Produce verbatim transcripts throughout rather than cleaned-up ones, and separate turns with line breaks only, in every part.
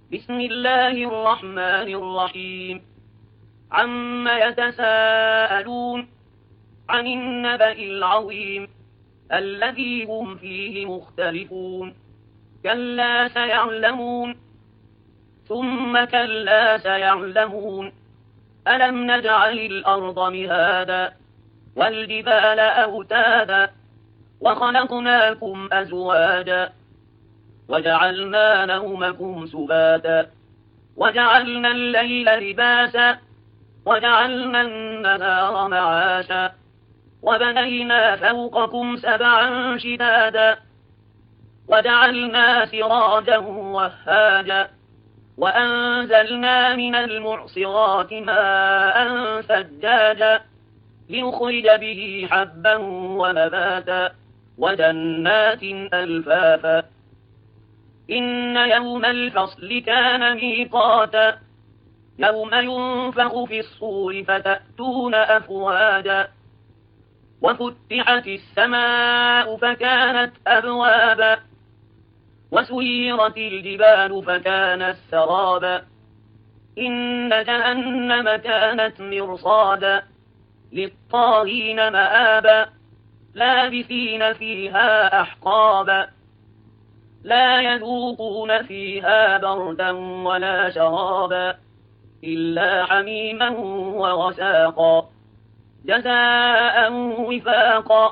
بسم الله الرحمن الرحيم. عم يتساءلون عن النبأ العظيم الذي هم فيه مختلفون. كلا سيعلمون ثم كلا سيعلمون ألم نجعل الأرض مهادا والجبال أوتادا وخلقناكم أزواجا وجعلنا نومكم سباتا وجعلنا الليل لباسا وجعلنا النهار معاشا وبنينا فوقكم سبعا شدادا وجعلنا سراجا وهاجا وأنزلنا من المعصرات ماء ثجاجا لنخرج به حبا ونباتا وجنات ألفافا إن يوم الفصل كان ميقاتا يوم ينفخ في الصور فتأتون أفواجا وفتحت السماء فكانت أبوابا وسيرت الجبال فكانت سرابا إن جهنم كانت مرصادا للطاغين مآبا لابثين فيها أحقابا لا يذوقون فيها بردا ولا شرابا إلا حميما وغساقا جزاء وفاقا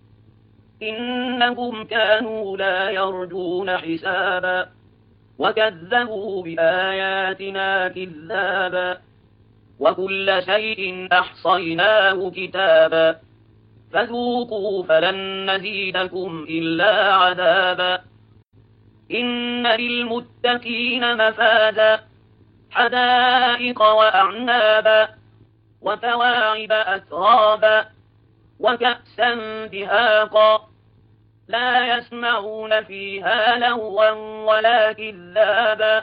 إنهم كانوا لا يرجون حسابا وكذبوا بآياتنا كذابا وكل شيء أحصيناه كتابا فذوقوا فلن نزيدكم إلا عذابا إن للمتقين مفازا حدائق وأعنابا وكواعب أترابا وكأسا دهاقا لا يسمعون فيها لغوا ولا كذابا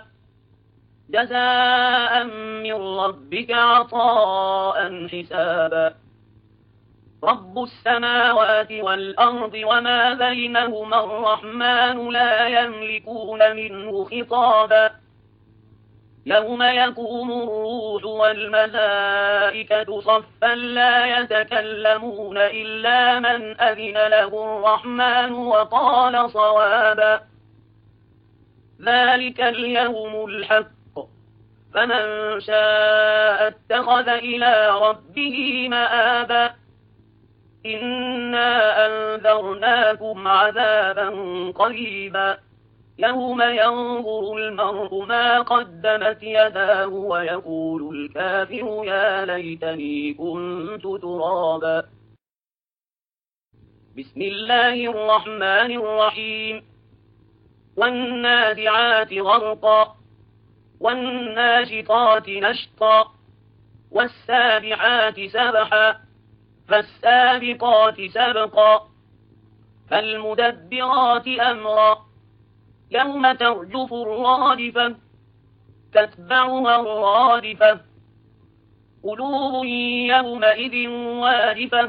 جزاء من ربك عطاء حسابا رب السماوات والأرض وما بينهما الرحمن لا يملكون منه خطابا يوم يقوم الروح والملائكة صفا لا يتكلمون إلا من أذن له الرحمن وقال صوابا ذلك اليوم الحق فمن شاء اتخذ إلى ربه مآبا إنا أنذرناكم عذابا قريبا يوم ينظر المرء ما قدمت يداه ويقول الكافر يا ليتني كنت ترابا بسم الله الرحمن الرحيم والنازعات غرقا والناشطات نشطا والسابحات سبحا فالسابقات سبقا فالمدبرات أمرا يوم ترجف الرادفة تتبعها الرادفة قلوب يومئذ واجفة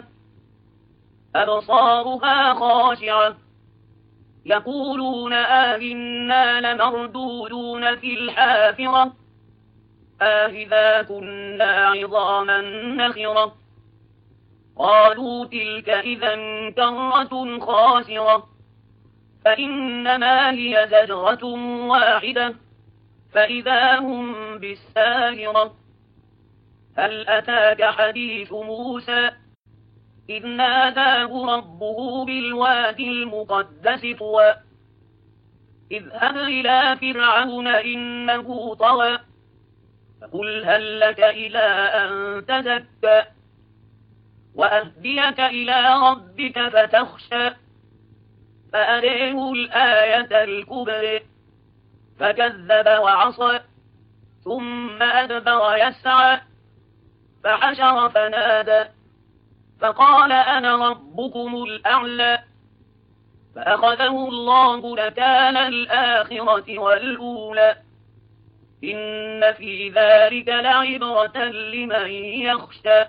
أبصارها خاشعة يقولون آئنا لمردودون في الحافرة آئذا كنا عظاما نخرة قالوا تلك إذا كرة خاسرة فإنما هي زجرة واحدة فإذا هم بالساهرة هل أتاك حديث موسى إذ ناداه ربه بالوادي المقدس طوى اذهب إلى فرعون إنه طغى فقل هل لك إلى أن تزكى وأهديك إلى ربك فتخشى فأريه الآية الكبرى فكذب وعصى ثم أدبر يسعى فحشر فنادى فقال أنا ربكم الأعلى فأخذه الله نكال الآخرة والأولى إن في ذلك لعبرة لمن يخشى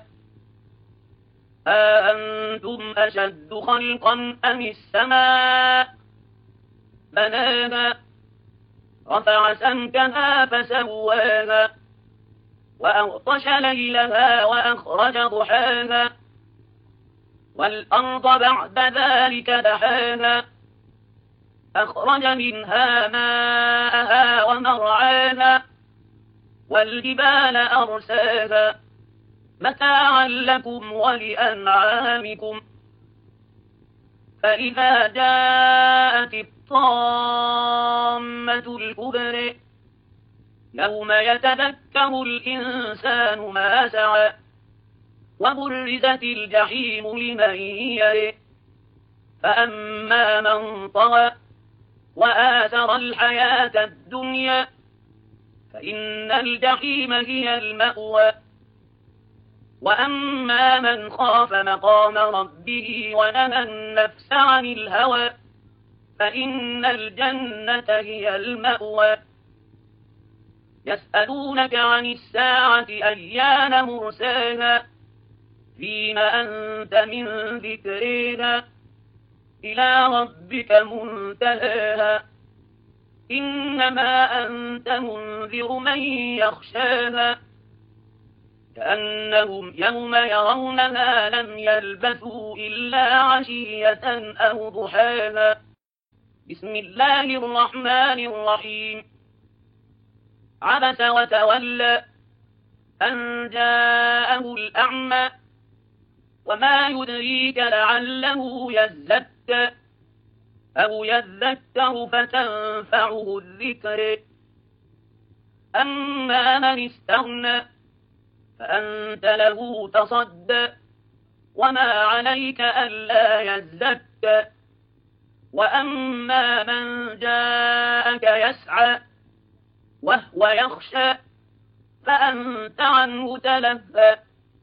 أأنتم أشد خلقا أم السماء بناها رفع سمكها فسواها وأغطش ليلها وأخرج ضحاها والأرض بعد ذلك دحاها أخرج منها ماءها ومرعاها والجبال أرساها متاعا لكم ولأنعامكم فإذا جاءت الطامة الكبرى يوم يتذكر الإنسان ما سعى وبرزت الجحيم لمن يرى فأما من طغى وآثر الحياة الدنيا فإن الجحيم هي المأوى وأما من خاف مقام ربه ونهى النفس عن الهوى فإن الجنة هي المأوى يسألونك عن الساعة أيان مرساها فيم أنت من ذكرها إلى ربك منتهاها إنما أنت منذر من يخشاها كأنهم يوم يرونها لم يلبثوا إلا عشية أو ضحاها بسم الله الرحمن الرحيم عبس وتولى أن جاءه الأعمى وما يدريك لعله يزكى أو يذكر فتنفعه الذكر أما من استغنى فأنت له تصدى وما عليك ألا يزكى وأما من جاءك يسعى وهو يخشى فأنت عنه تلهى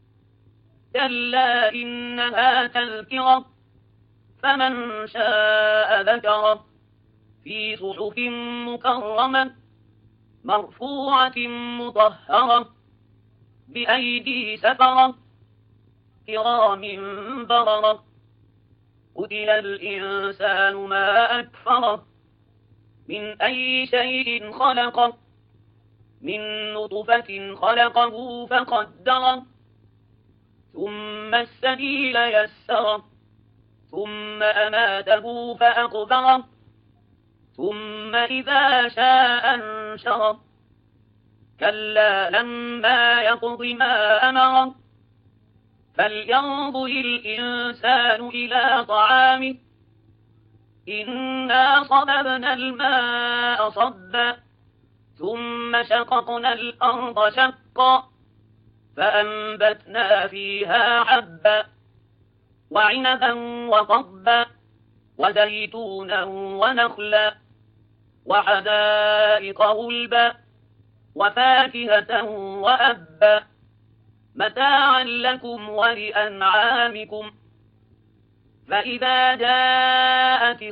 كلا إنها تذكرة فمن شاء ذكره في صحف مكرمة مرفوعة مطهرة بأيدي سفرة كرام بررة قتل الإنسان ما أكفره من أي شيء خلقه من نطفة خلقه فقدره ثم السبيل يسره ثم أماته فأقبره ثم إذا شاء انشره كلا لما يقض ما أمره فلينظر الإنسان إلى طعامه إنا صببنا الماء صبا ثم شققنا الأرض شقا فأنبتنا فيها حبا وعنبا وقضبا وزيتونا ونخلا وحدائق غلبا وفاكهة وأبا متاعا لكم ولأنعامكم فإذا جاءت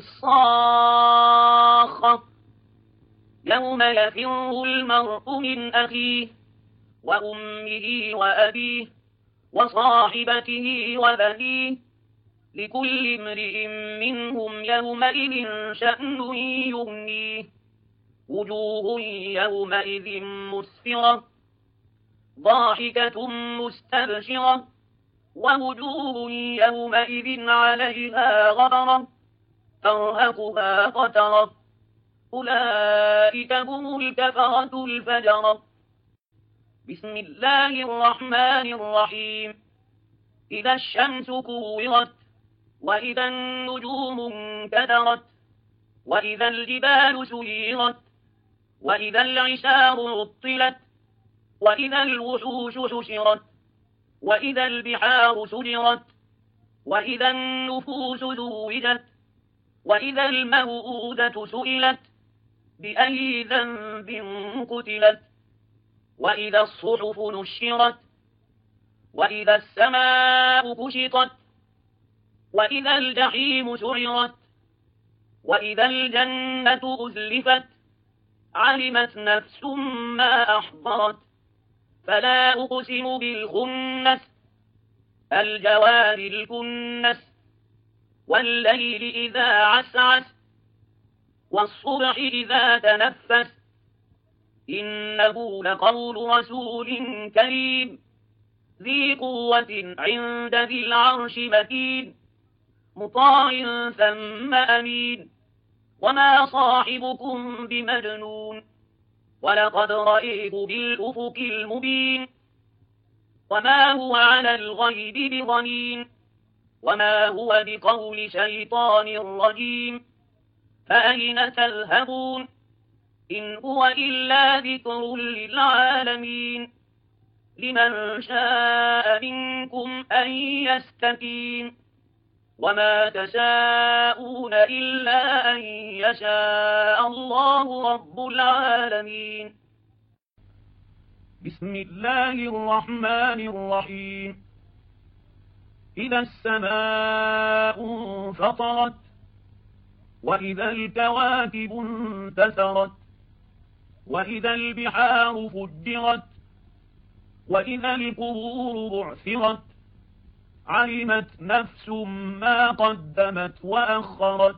الصاخة يوم يفر المرء من أخيه وأمه وأبيه وصاحبته وبنيه لكل امرئ منهم يومئذ شأن يغنيه وجوه يومئذ مسفرة ضاحكة مستبشرة ووجوه يومئذ عليها غبرة ترهقها قترة أولئك هم الكفرة الفجرة بسم الله الرحمن الرحيم إذا الشمس كورت وإذا النجوم انكدرت وإذا الجبال سيرت وإذا العشار عطلت وإذا الوحوش حشرت وإذا البحار سجرت وإذا النفوس زوجت وإذا الموءودة سئلت بأي ذنب قتلت وإذا الصحف نشرت وإذا السماء كشطت وإذا الجحيم سعرت وإذا الجنة أزلفت علمت نفس ما أحضرت فلا أقسم بالخنس الجوار الكنس والليل إذا عسعس والصبح إذا تنفس إنه لقول رسول كريم ذي قوة عند ذي العرش مكين مطاع ثم أمين وما صاحبكم بمجنون ولقد رأيه بالأفق المبين وما هو على الغيب بضنين وما هو بقول شيطان رجيم فأين تذهبون إن هو إلا ذكر للعالمين لمن شاء منكم أن يستقيم وما تشاءون إلا أن يشاء الله رب العالمين.
بسم الله الرحمن الرحيم. إذا السماء انفطرت وإذا الكواكب انتثرت وإذا البحار فجرت وإذا القبور بعثرت علمت نفس ما قدمت وأخرت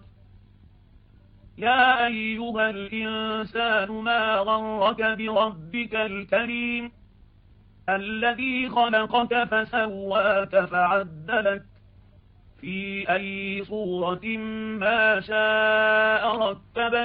يا أيها الإنسان ما غرك بربك الكريم الذي خلقك فسواك فعدلك في أي صورة ما شاء ركبك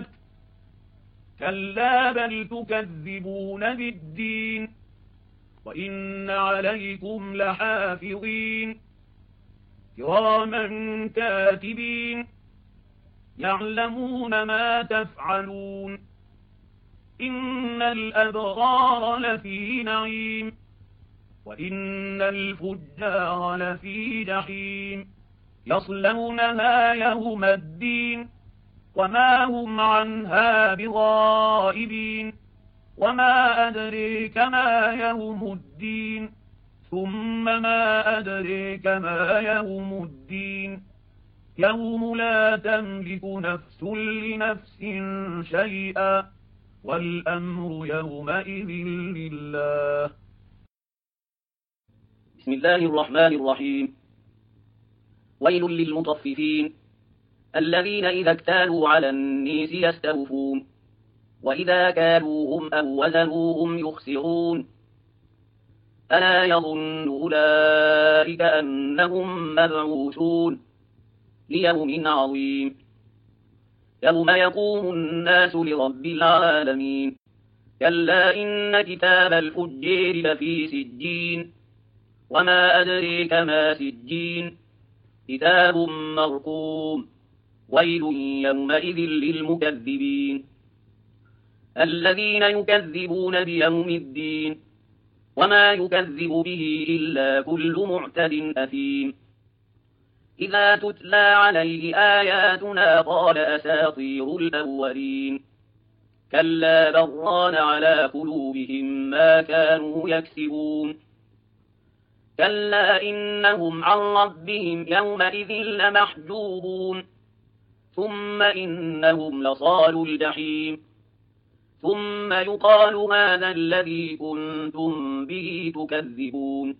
كلا بل تكذبون بالدين وإن عليكم لحافظين كراما كاتبين يعلمون ما تفعلون إن الأبرار لفي نعيم وإن الفجار لفي جحيم يصلونها يوم الدين وما هم عنها بغائبين وما أدريك ما يوم الدين ثم ما أدريك ما يوم الدين يوم لا تملك نفس لنفس شيئا والأمر يومئذ لله.
بسم الله الرحمن الرحيم. ويل للمطففين الذين إذا اكتالوا على الناس يستوفون وإذا كالوهم أو وزنوهم يخسرون ألا يظن أولئك أنهم مبعوثون ليوم عظيم يوم يقوم الناس لرب العالمين كلا إن كتاب الفجار لفي سجين وما أدريك ما سجين كتاب مرقوم ويل يومئذ للمكذبين الذين يكذبون بيوم الدين وما يكذب به إلا كل معتد أثيم إذا تتلى عليه آياتنا قال أساطير الأولين كلا بران على قلوبهم ما كانوا يكسبون كلا إنهم عن ربهم يومئذ لمحجوبون ثم إنهم لصالوا الجحيم ثم يقال هذا الذي كنتم به تكذبون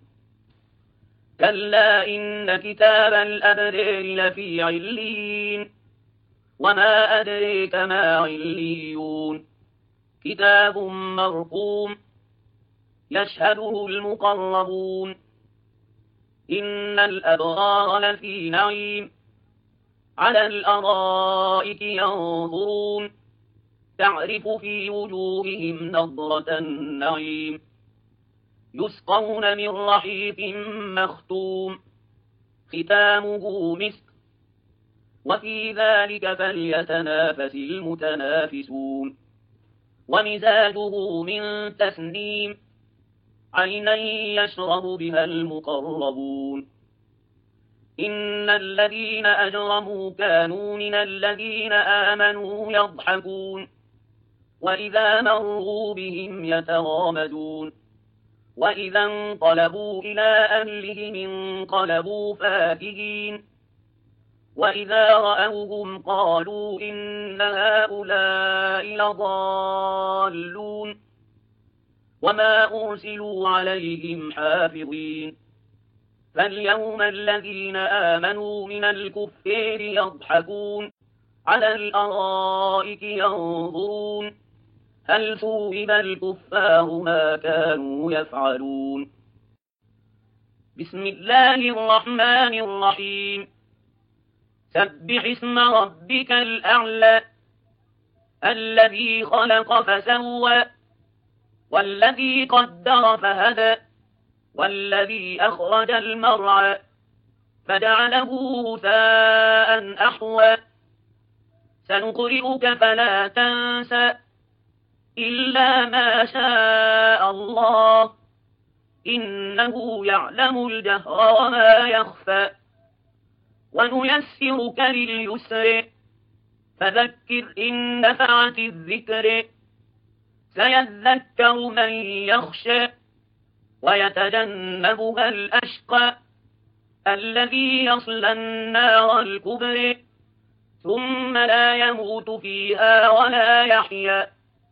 كلا إن كتاب الأبرار لفي عليين وما أدريك ما عليون كتاب مرقوم يشهده المقربون إن الأبرار لفي نعيم على الأرائك ينظرون تعرف في وجوههم نضرة النعيم يسقون من رحيق مختوم ختامه مسك وفي ذلك فليتنافس المتنافسون ومزاجه من تسنيم عينا يشرب بها المقربون إن الذين أجرموا كانوا من الذين آمنوا يضحكون وإذا مروا بهم يتغامزون وإذا انقلبوا إلى أهلهم انقلبوا فاكهين وإذا رأوهم قالوا إن هؤلاء لضالون وما أرسلوا عليهم حافظين فاليوم الذين آمنوا من الكفار يضحكون على الأرائك ينظرون هل ثوب الكفار ما كانوا يفعلون. بسم الله الرحمن الرحيم. سبح اسم ربك الأعلى الذي خلق فسوى والذي قدر فهدى والذي أخرج المرعى فجعله غثاء أحوى سنقرئك فلا تنسى إلا ما شاء الله إنه يعلم الجهر وما يخفى ونيسرك لليسر فذكر إن نفعت الذكر سيذكر من يخشى ويتجنبها الأشقى الذي يصلى النار الكبرى ثم لا يموت فيها ولا يحيا.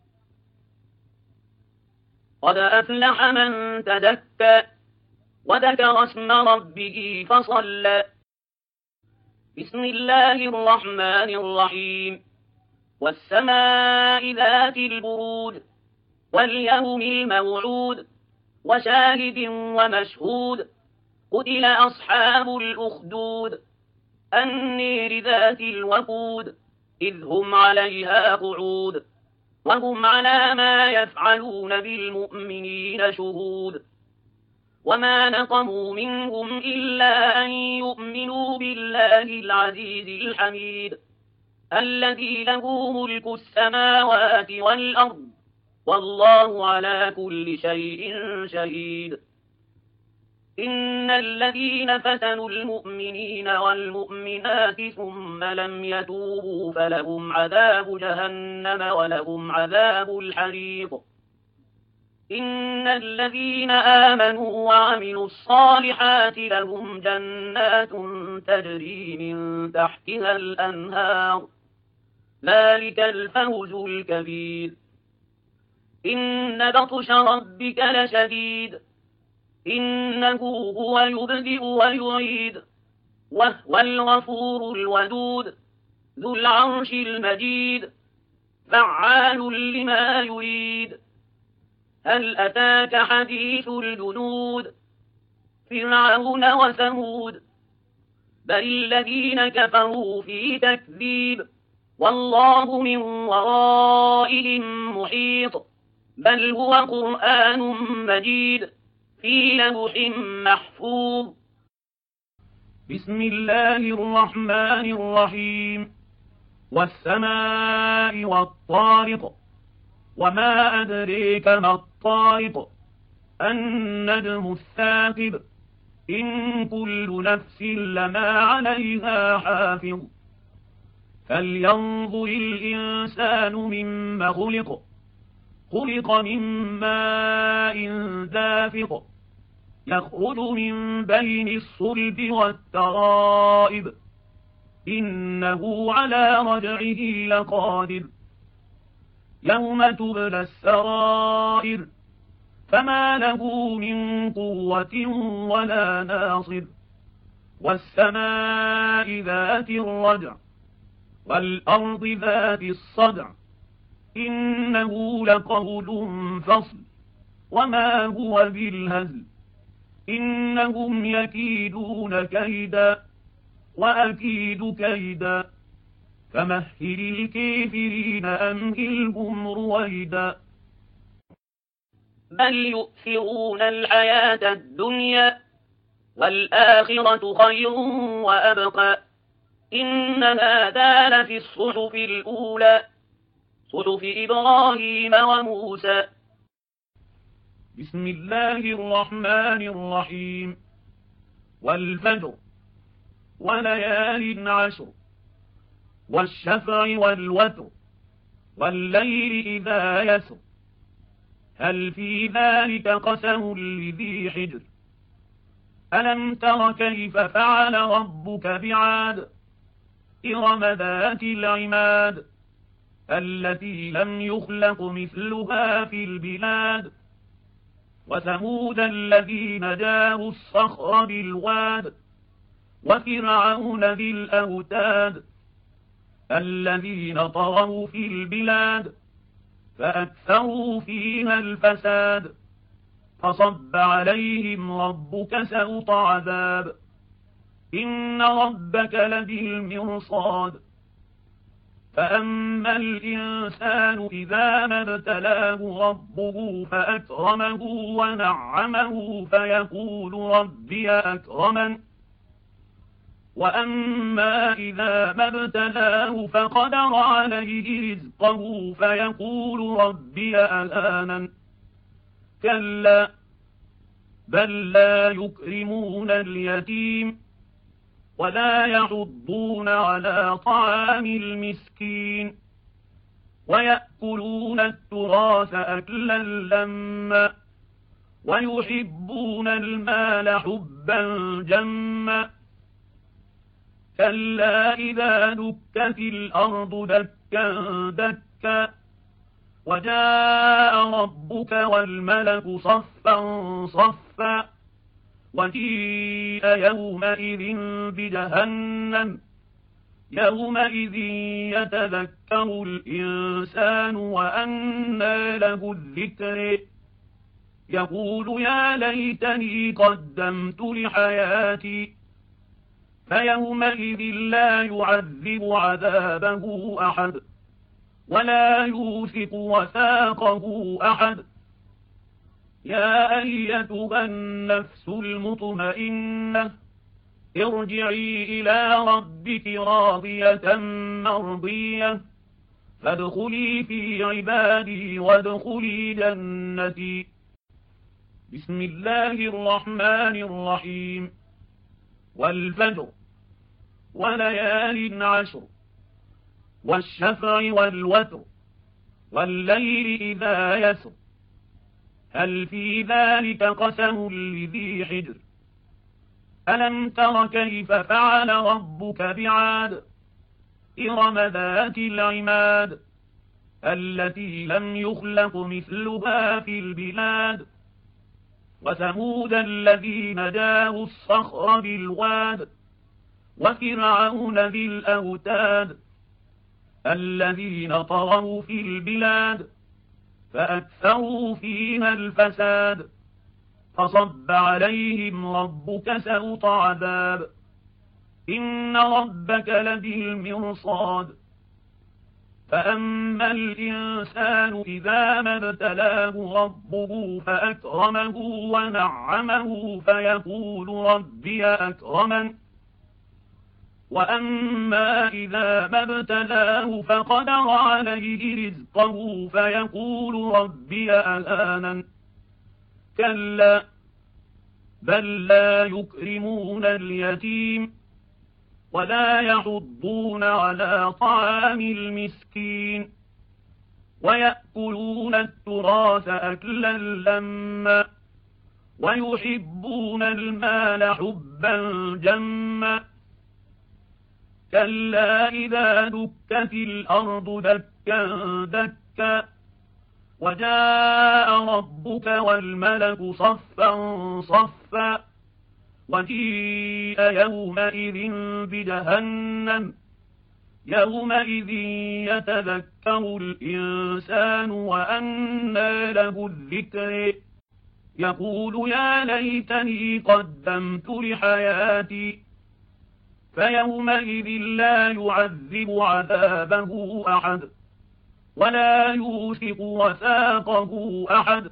قد أفلح من تزكى وذكر اسم ربه فصلى. بسم الله الرحمن الرحيم. والسماء ذات البرود واليوم الموعود وشاهد ومشهود قتل أصحاب الأخدود النير ذات الوقود إذ هم عليها قعود وهم على ما يفعلون بالمؤمنين شهود وما نقموا منهم إلا أن يؤمنوا بالله العزيز الحميد الذي له ملك السماوات والأرض والله على كل شيء شهيد. إن الذين فتنوا المؤمنين والمؤمنات ثم لم يتوبوا فلهم عذاب جهنم ولهم عذاب الحريق. إن الذين آمنوا وعملوا الصالحات لهم جنات تجري من تحتها الأنهار ذلك الفوز الكبير. إن بطش ربك لشديد إنه هو يبدئ ويعيد وهو الغفور الودود ذو العرش المجيد فعال لما يريد. هل أتاك حديث الجنود فرعون وثمود بل الذين كفروا في تكذيب والله من ورائهم محيط بل هو قرآن مجيد في لوح محفوظ.
بسم الله الرحمن الرحيم. والسماء والطارق وما أدريك ما الطارق النجم الثاقب إن كل نفس لما عليها حافظ. فلينظر الإنسان مما خلق خلق من ماء دافق يخرج من بين الصلب والترائب إنه على رجعه لقادر. يوم تبلى السرائر فما له من قوة ولا ناصر. والسماء ذات الرجع والأرض ذات الصدع إنه لقول فصل وما هو بالهزل إنهم يكيدون كيدا وأكيد كيدا فمهل الكافرين أمهلهم رويدا.
بل يؤثرون الحياة الدنيا والآخرة خير وأبقى إن هذا لفي الصحف الأولى صحف إبراهيم وموسى.
بسم الله الرحمن الرحيم. والفجر وليال عشر والشفع والوتر والليل إذا يسر هل في ذلك قسم لذي حجر. ألم تر كيف فعل ربك بعاد إرم ذات العماد التي لم يخلق مثلها في البلاد. وثمود الذين جابوا الصخر بالواد وفرعون ذي الأوتاد الذين طغوا في البلاد فأكثروا فيها الفساد فصب عليهم ربك سوط عذاب إن ربك لبالمرصاد فأما الإنسان إذا ما ابتلاه ربه فأكرمه ونعمه فيقول ربي أكرمن وأما إذا ما ابتلاه فقدر عليه رزقه فيقول ربي أهانن كلا بل لا يكرمون اليتيم ولا يحضون على طعام المسكين ويأكلون التراث أكلا لما ويحبون المال حبا جما كلا إذا دكت الأرض دكا دكا وجاء ربك والملك صفا صفا وجيء يومئذ بجهنم يومئذ يتذكر الإنسان وأنى له الذكر يقول يا ليتني قدمت لحياتي فيومئذ لا يعذب عذابه أحد ولا يوثق وثاقه أحد يا أيتها النفس المطمئنة ارجعي إلى ربك راضية مرضية فادخلي في عبادي وادخلي جنتي بسم الله الرحمن الرحيم والفجر وليال عشر والشفع والوتر والليل إذا يسر هل في ذلك قسم لذي حجر ألم تر كيف فعل ربك بعاد إرم ذات العماد التي لم يخلق مثلها في البلاد وثمود الذين جابوا الصخر بالواد وفرعون ذي الأوتاد الذين طغوا في البلاد فأكثروا فيها الفساد فصب عليهم ربك سوط عذاب إن ربك لبالمرصاد فأما الإنسان إذا ما ابتلاه ربه فأكرمه ونعمه فيقول ربي أكرمن وأما إذا ما ابتلاه فقدر عليه رزقه فيقول ربي أهانن كلا بل لا يكرمون اليتيم ولا يحضون على طعام المسكين ويأكلون التراث أكلا لما ويحبون المال حبا جما كلا إذا دكت الأرض دكا دكا وجاء ربك والملك صفا صفا وجيء يومئذ بجهنم يومئذ يتذكر الإنسان وأنى له الذكر يقول يا ليتني قدمت لحياتي فيومئذ لا يعذب عذابه أحد ولا يوثق وثاقه أحد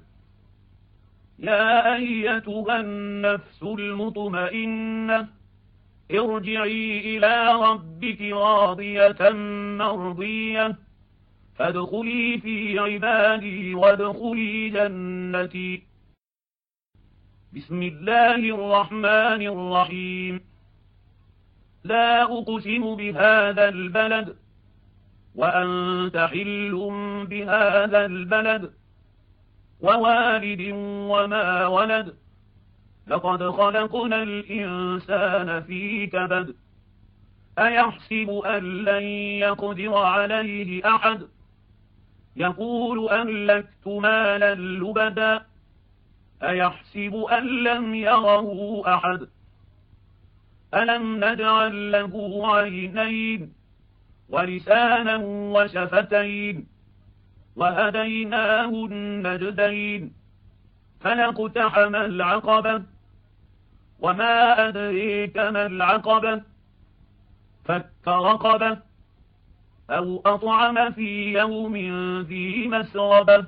يا أيتها النفس المطمئنة ارجعي إلى ربك راضية مرضية فادخلي في عبادي وادخلي جنتي بسم الله الرحمن الرحيم لا أقسم بهذا البلد وأنت حل بهذا البلد ووالد وما ولد لقد خلقنا الإنسان في كبد أيحسب أن لن يقدر عليه أحد يقول أهلكت مالا لبدا أيحسب أن لم يره أحد ألم نجعل له عينين ولسانا وشفتين وهديناه النجدين فلاقتحم العقبة وما أدريك ما العقبة فك رقبة أو أطعم في يوم ذي مسغبة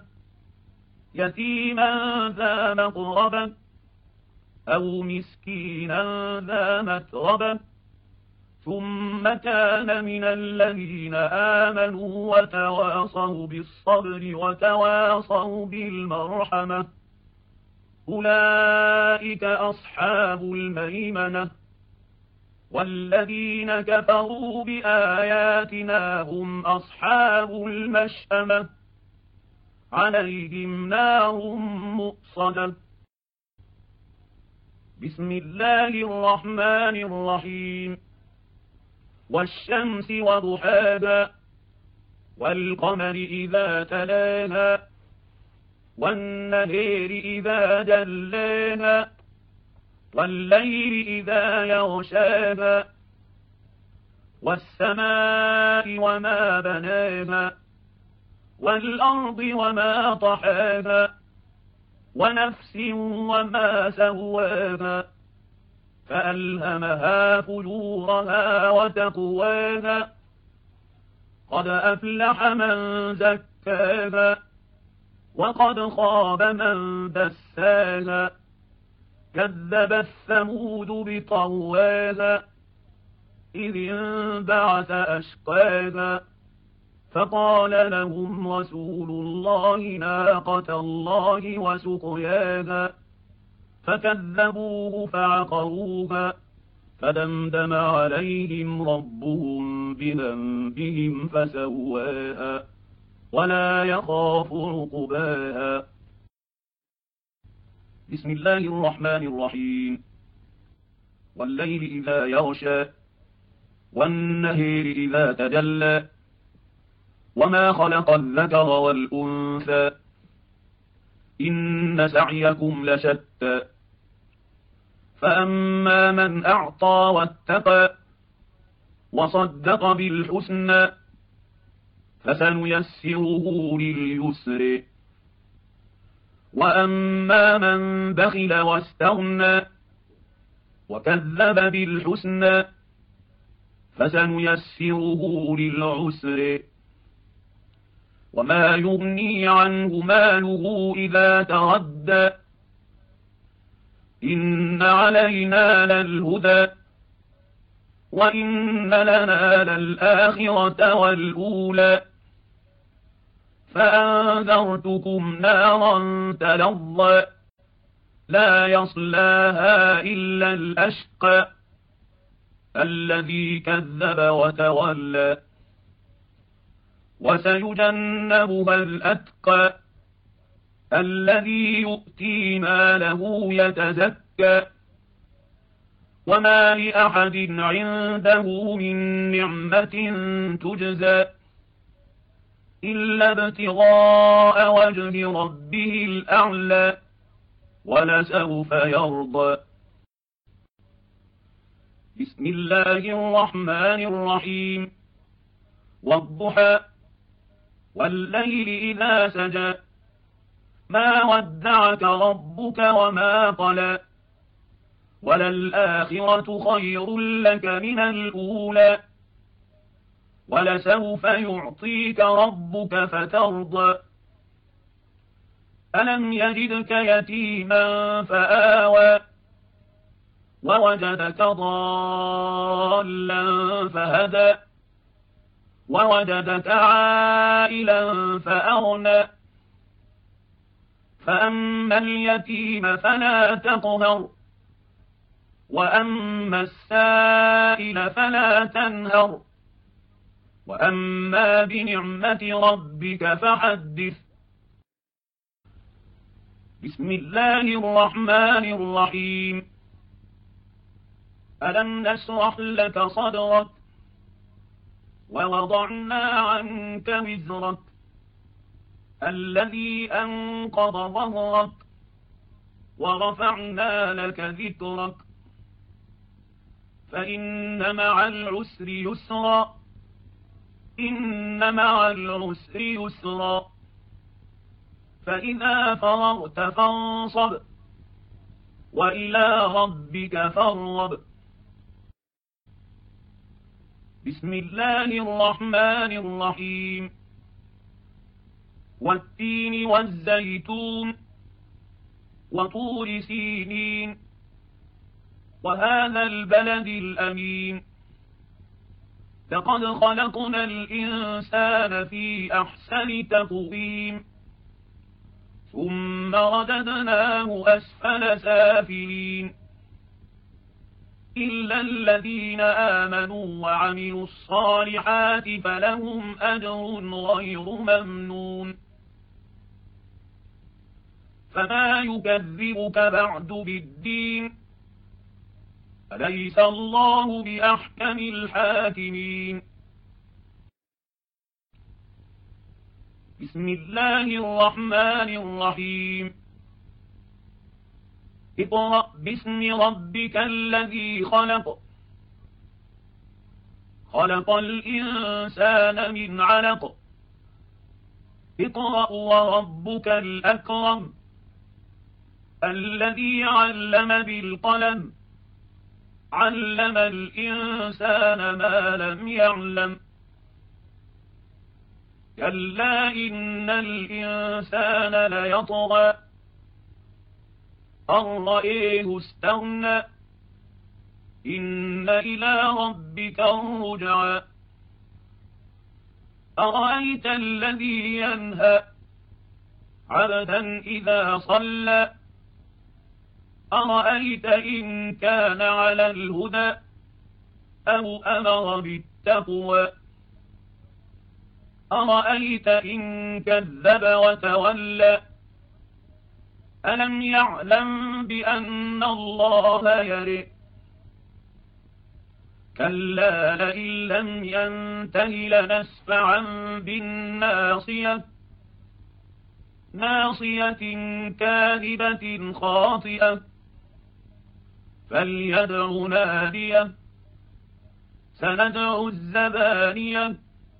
يتيما ذا مقربة أو مسكينا ذا متربة ثم كان من الذين آمنوا وتواصوا بالصبر وتواصوا بالمرحمة أولئك أصحاب الميمنة والذين كفروا بآياتنا هم أصحاب المشأمة عليهم نار مؤصدة. بسم الله الرحمن الرحيم والشمس وضحاها والقمر إذا تلاها والنهر إذا جلاها والليل إذا يغشاها والسماء وما بناها والأرض وما طحاها ونفس وما سواها فألهمها فجورها وتقواها قد أفلح من زكاها وقد خاب من دساها كذب الثمود بطغواها إذ انبعث أشقاها فقال لهم رسول الله ناقة الله وسقياها فكذبوه فعقروها فدمدم عليهم ربهم بذنبهم فسواها ولا يخاف عقباها. بسم الله الرحمن الرحيم والليل إذا يغشى والنهر إذا تجلى وما خلق الذكر والأنثى إن سعيكم لشتى فأما من أعطى واتقى وصدق بالحسنى فسنيسره لليسر وأما من بخل واستغنى وكذب بالحسنى فسنيسره للعسر وما يغني عنه ماله إذا تردى إن علينا للهدى وإن لنا للآخرة والأولى فأنذرتكم نارا تلظى لا يصلاها إلا الأشقى الذي كذب وتولى وسيجنبها الأتقى الذي يؤتي ماله يتزكى وما لأحد عنده من نعمة تجزى إلا ابتغاء وجه ربه الأعلى ولسوف يرضى. بسم الله الرحمن الرحيم والضحى والليل إذا سجى ما ودعك ربك وما قلى وللآخرة خير لك من الأولى ولسوف يعطيك ربك فترضى ألم يجدك يتيما فآوى ووجدك ضالا فهدى ووجدك عائلا فأغنى فأما اليتيم فلا تقهر وأما السائل فلا تنهر وأما بنعمة ربك فحدث. بسم الله الرحمن الرحيم ألم نشرح لك صدرك ووضعنا عنك وزرك الذي أنقض ظهرك ورفعنا لك ذكرك فإن مع العسر يسرا إن مع العسر يسرا فإذا فرغت فانصب وإلى ربك فارغب. بسم الله الرحمن الرحيم. والتين والزيتون وطور سينين وهذا البلد الأمين. لقد خلقنا الإنسان في أحسن تقويم ثم رددناه أسفل سافلين إلا الذين آمنوا وعملوا الصالحات فلهم أجر غير ممنون. فما يكذبك بعد بالدين أليس الله بأحكم الحاكمين. بسم الله الرحمن الرحيم. اقرأ باسم ربك الذي خلق خلق الإنسان من علق اقرأ وربك الأكرم الذي علم بالقلم علم الإنسان ما لم يعلم. كلا إن الإنسان ليطغى أن رآه استغنى إن إلى ربك الرجعى. أرأيت الذي ينهى عبدا إذا صلى أرأيت إن كان على الهدى أو أمر بالتقوى أرأيت إن كذب وتولى ألم يعلم بأن الله يرى. كلا لئن لم ينته لنسفعا بالناصية ناصية كاذبة خاطئة فليدع ناديه سندع الزبانية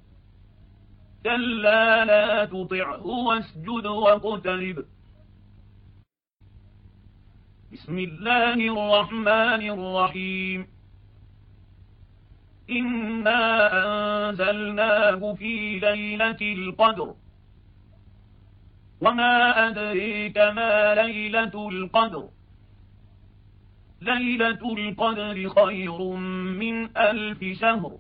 كلا لا تطعه واسجد واقترب. بسم الله الرحمن الرحيم. إنا أنزلناه في ليلة القدر وما أدريك ما ليلة القدر ليلة القدر خير من ألف شهر.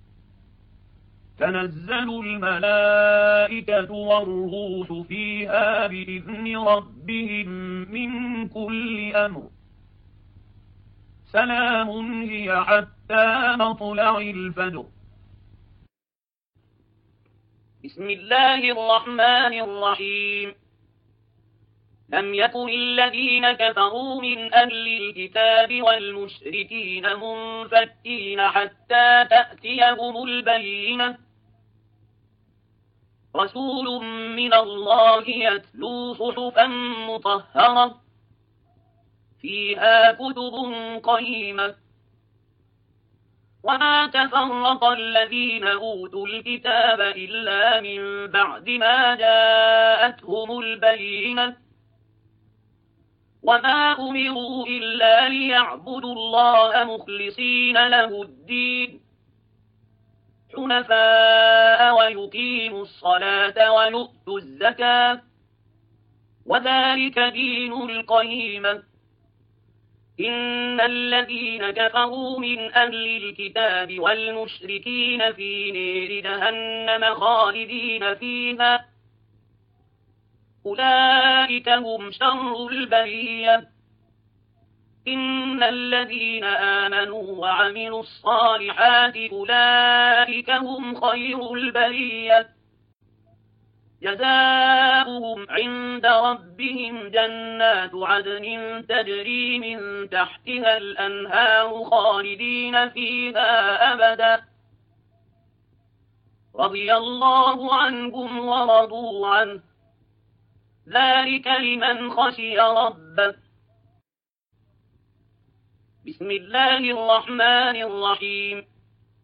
تنزل الملائكة والروح فيها بإذن ربهم من كل أمر سلام هي حتى مطلع الفجر.
بسم الله الرحمن الرحيم. لم يكن الذين كفروا من أهل الكتاب والمشركين منفكين حتى تأتيهم البينة رسول من الله يتلو صحفا مطهرة فيها كتب قيمة. وما تفرق الذين أوتوا الكتاب إلا من بعد ما جاءتهم البينة وما أمروا إلا ليعبدوا الله مخلصين له الدين حنفاء ويقيموا الصلاة ويؤتوا الزكاة وذلك دين القيمة. إن الذين كفروا من أهل الكتاب والمشركين في نار جهنم خالدين فيها أولئك هم شر البرية. إن الذين آمنوا وعملوا الصالحات أولئك هم خير البرية. جزاؤهم عند ربهم جنات عدن تجري من تحتها الأنهار خالدين فيها أبدا رضي الله عنهم ورضوا عنه ذلك لمن خشي ربه. بسم الله الرحمن الرحيم.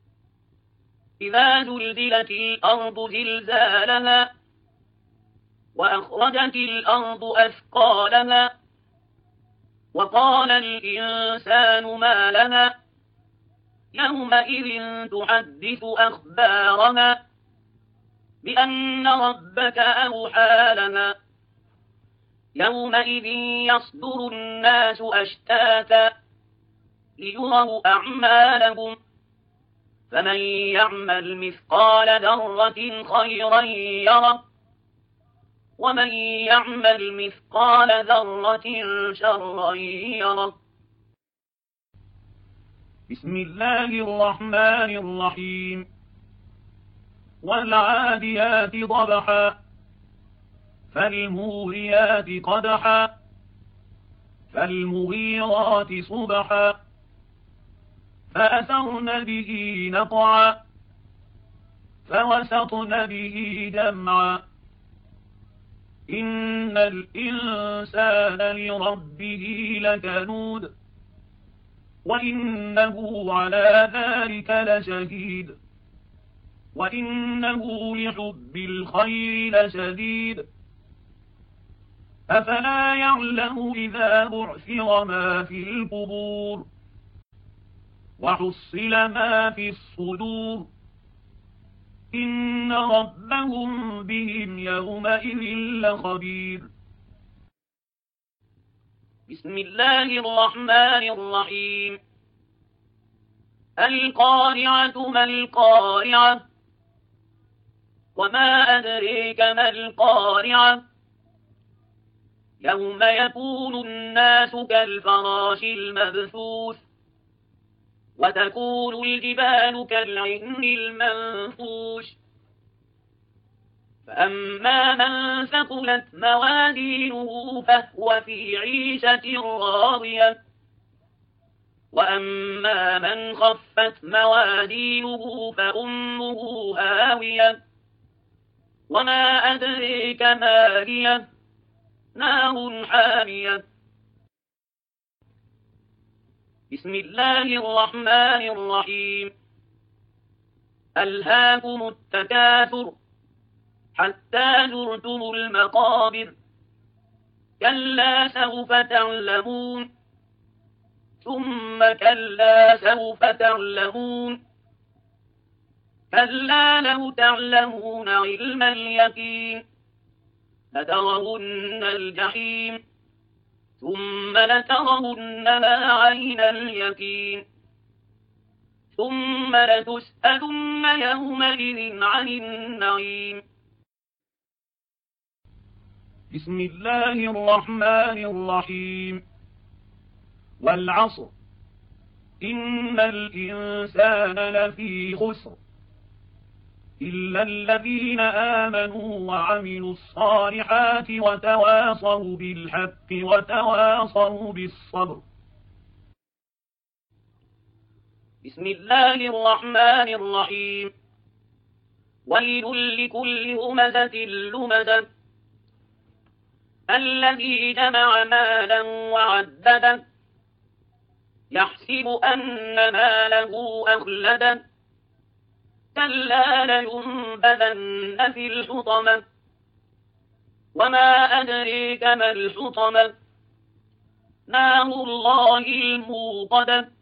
إذا زلزلت الأرض زلزالها وأخرجت الأرض أثقالها وقال الإنسان ما لها يومئذ تحدث أخبارها بأن ربك أوحى لها يومئذ يصدر الناس أشتاتا ليروا أعمالهم فمن يعمل مثقال ذرة خيرا يره ومن يعمل مثقال ذرة شرا يره.
بسم الله الرحمن الرحيم. والعاديات ضبحا فالموريات قدحا فالمغيرات صبحا فأثرن به نقعا فوسطن به جمعا إن الإنسان لربه لكنود وإنه على ذلك لشهيد وإنه لحب الخير لشديد أفلا يعلم إذا بعثر ما في القبور وحصل ما في الصدور إن ربهم بهم يومئذ لخبير.
بسم الله الرحمن الرحيم. القارعة ما القارعة وما أدريك ما القارعة يوم يكون الناس كالفراش المبثوث وتكون الجبال كالعهن المنفوش فأما من ثقلت موازينه فهو في عيشة راضية وأما من خفت موازينه فأمه هاوية وما أدريك ما هي نار حامية. بسم الله الرحمن الرحيم. ألهاكم التكاثر حتى زرتم المقابر كلا سوف تعلمون ثم كلا سوف تعلمون كلا لو تعلمون علم اليقين لترون الجحيم ثم لترونها عين اليقين ثم لتسألن يومئذ عن النعيم.
بسم الله الرحمن الرحيم. والعصر إن الإنسان لفي خسر إلا الذين آمنوا وعملوا الصالحات وتواصوا بالحق وتواصوا بالصبر.
بسم الله الرحمن الرحيم. ويل لكل همزة لمزة الذي جمع مالا وعدده يحسب أن ماله أخلده كلا لينبذن في الحطمة وما أدريك ما الحطمة نار الله الموقدة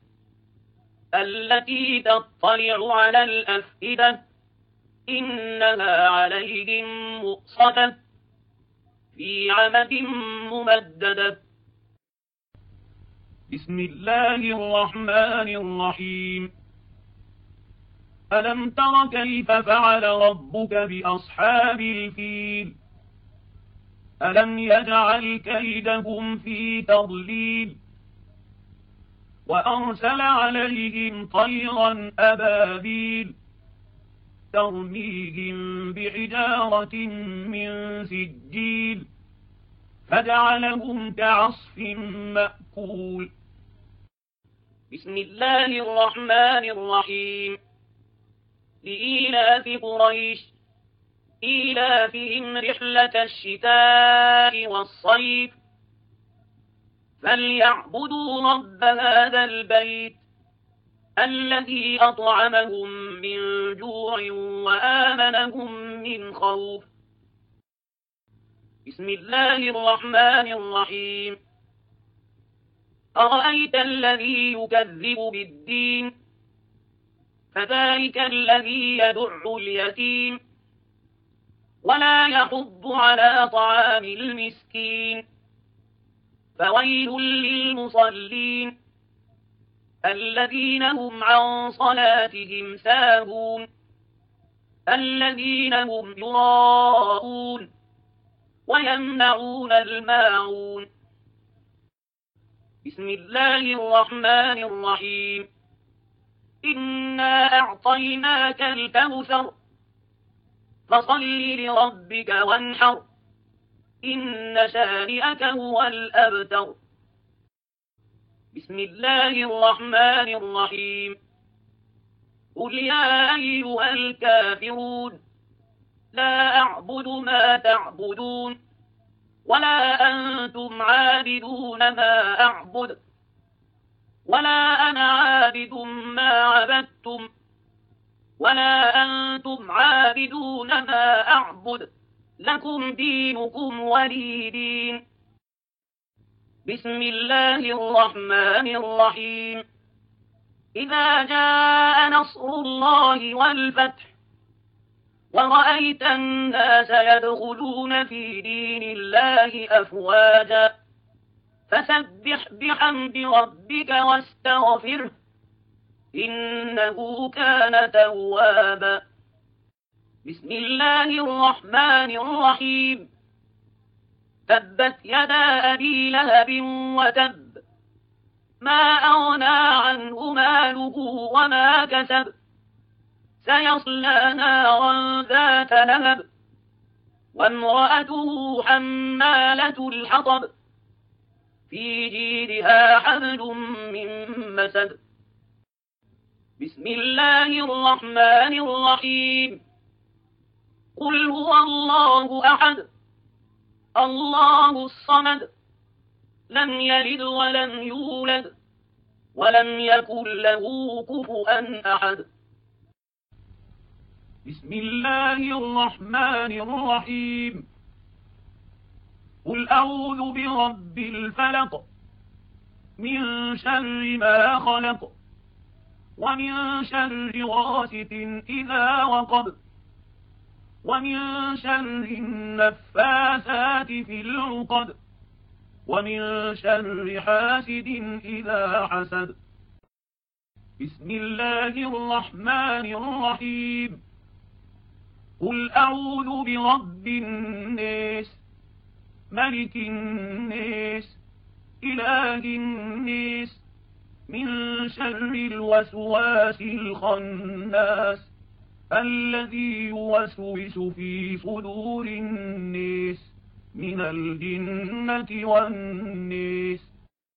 التي تطلع على الأفئدة إنها عليهم مؤصدة في عمد ممددة.
بسم الله الرحمن الرحيم. ألم تر كيف فعل ربك بأصحاب الفيل ألم يجعل كيدهم في تضليل وأرسل عليهم طيرا أبابيل ترميهم بحجارة من سجيل فجعلهم كعصف مأكول.
بسم الله الرحمن الرحيم. لإيلاف قريش إيلافهم رحلة الشتاء والصيف فليعبدوا رب هذا البيت الذي أطعمهم من جوع وآمنهم من خوف. بسم الله الرحمن الرحيم أرأيت الذي يكذب بالدين فذلك الذي يدع اليتيم ولا يحض على طعام المسكين فويل للمصلين الذين هم عن صلاتهم ساهون الذين هم يراءون ويمنعون الماعون بسم الله الرحمن الرحيم إنا أعطيناك الكوثر فصل لربك وانحر إن شانئك هو الأبتر بسم الله الرحمن الرحيم قل يا أيها الكافرون لا أعبد ما تعبدون ولا أنتم عابدون ما أعبد ولا أنا عابد ما عبدتم ولا أنتم عابدون ما أعبد لكم دينكم ولي دين بسم الله الرحمن الرحيم إذا جاء نصر الله والفتح ورأيت الناس يدخلون في دين الله أفواجا فسبح بحمد ربك واستغفره إنه كان توابا بسم الله الرحمن الرحيم تبت يدا أبي لهب وتب ما أغنى عنه ماله وما كسب سيصلى نارا ذات لهب وامرأته حمالة الحطب في جيدها حبل من مسد بسم الله الرحمن الرحيم قل هو الله أحد الله الصمد لم يلد ولم يولد ولم يكن له كفوا أحد
بسم الله الرحمن الرحيم قل أعوذ برب الفلق من شر ما خلق ومن شر غاسق إذا وقب ومن شر النفاثات في العقد ومن شر حاسد إذا حسد بسم الله الرحمن الرحيم قل أعوذ برب الناس ملك الناس إله الناس من شر الوسواس الخناس الذي يوسوس في صدور الناس من الجنة والناس